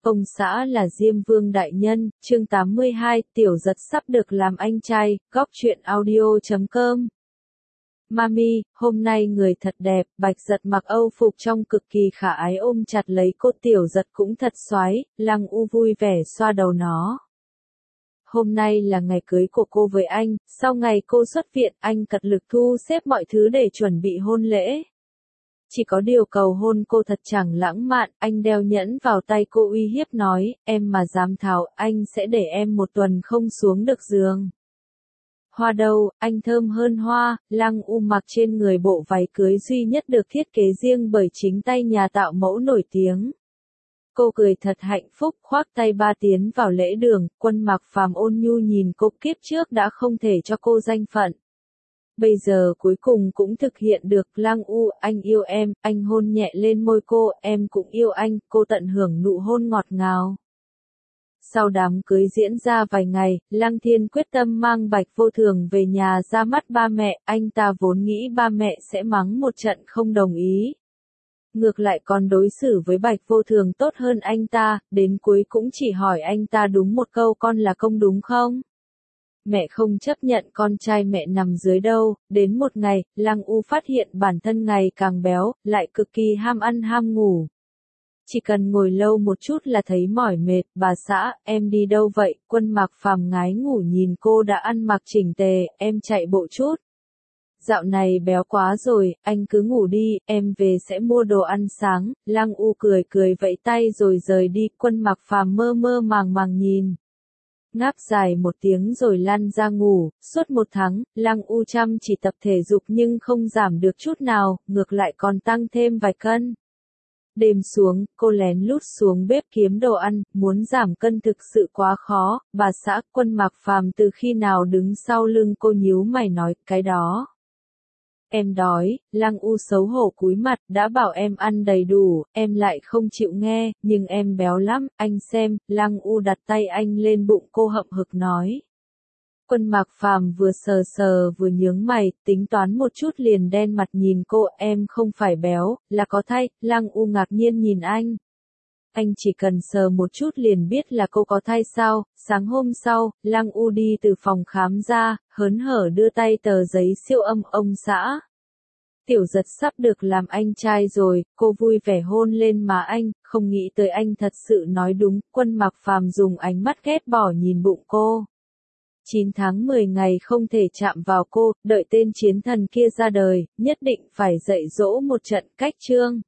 Ông xã là Diêm Vương đại nhân, chương 82, Tiểu Giật sắp được làm anh trai, góc truyện audio.com. Mami, hôm nay người thật đẹp, Bạch Giật mặc Âu phục trong cực kỳ khả ái ôm chặt lấy cô. Tiểu Giật cũng thật xoái, Lăng U vui vẻ xoa đầu nó. Hôm nay là ngày cưới của cô với anh, sau ngày cô xuất viện, anh cật lực thu xếp mọi thứ để chuẩn bị hôn lễ. Chỉ có điều cầu hôn cô thật chẳng lãng mạn, anh đeo nhẫn vào tay cô uy hiếp nói, em mà dám tháo, anh sẽ để em một tuần không xuống được giường. Hoa đâu, anh thơm hơn hoa. Lăng U mặc trên người bộ váy cưới duy nhất được thiết kế riêng bởi chính tay nhà tạo mẫu nổi tiếng. Cô cười thật hạnh phúc, khoác tay ba tiến vào lễ đường. Quân Mặc Phàm ôn nhu nhìn cô, kiếp trước đã không thể cho cô danh phận. Bây giờ cuối cùng cũng thực hiện được. Lăng U, anh yêu em, anh hôn nhẹ lên môi cô, em cũng yêu anh, cô tận hưởng nụ hôn ngọt ngào. Sau đám cưới diễn ra vài ngày, Lăng Thiên quyết tâm mang Bạch Vô Thường về nhà ra mắt ba mẹ, anh ta vốn nghĩ ba mẹ sẽ mắng một trận không đồng ý. Ngược lại còn đối xử với Bạch Vô Thường tốt hơn anh ta, đến cuối cũng chỉ hỏi anh ta đúng một câu, con là công đúng không? Mẹ không chấp nhận con trai mẹ nằm dưới đâu. Đến một ngày, Lăng U phát hiện bản thân ngày càng béo, lại cực kỳ ham ăn ham ngủ. Chỉ cần ngồi lâu một chút là thấy mỏi mệt. Bà xã, em đi đâu vậy? Quân Mặc Phàm ngái ngủ nhìn cô đã ăn mặc chỉnh tề, em chạy bộ chút. Dạo này béo quá rồi, anh cứ ngủ đi, em về sẽ mua đồ ăn sáng. Lăng U cười cười vẫy tay rồi rời đi. Quân Mặc Phàm mơ mơ màng màng nhìn. Ngáp dài một tiếng rồi lăn ra ngủ. Suốt một tháng, Lăng U chăm chỉ tập thể dục nhưng không giảm được chút nào, ngược lại còn tăng thêm vài cân. Đêm xuống, cô lén lút xuống bếp kiếm đồ ăn, muốn giảm cân thực sự quá khó. Bà xã, Quân Mặc Phàm từ khi nào đứng sau lưng cô nhíu mày nói, cái đó. Em đói. Lăng U xấu hổ cúi mặt, đã bảo em ăn đầy đủ, em lại không chịu nghe, nhưng em béo lắm, anh xem. Lăng U đặt tay anh lên bụng cô hậm hực nói. Quân Mặc Phàm vừa sờ sờ vừa nhướng mày, tính toán một chút liền đen mặt nhìn cô, em không phải béo, là có thai. Lăng U ngạc nhiên nhìn anh. Anh chỉ cần sờ một chút liền biết là cô có thai sao? Sáng hôm sau, Lăng U đi từ phòng khám ra, hớn hở đưa tay tờ giấy siêu âm. Ông xã. Tiểu Giật sắp được làm anh trai rồi. Cô vui vẻ hôn lên má anh, không nghĩ tới anh thật sự nói đúng. Quân Mặc Phàm dùng ánh mắt ghét bỏ nhìn bụng cô. 9 tháng 10 ngày không thể chạm vào cô, đợi tên chiến thần kia ra đời, nhất định phải dạy dỗ một trận. Cách chương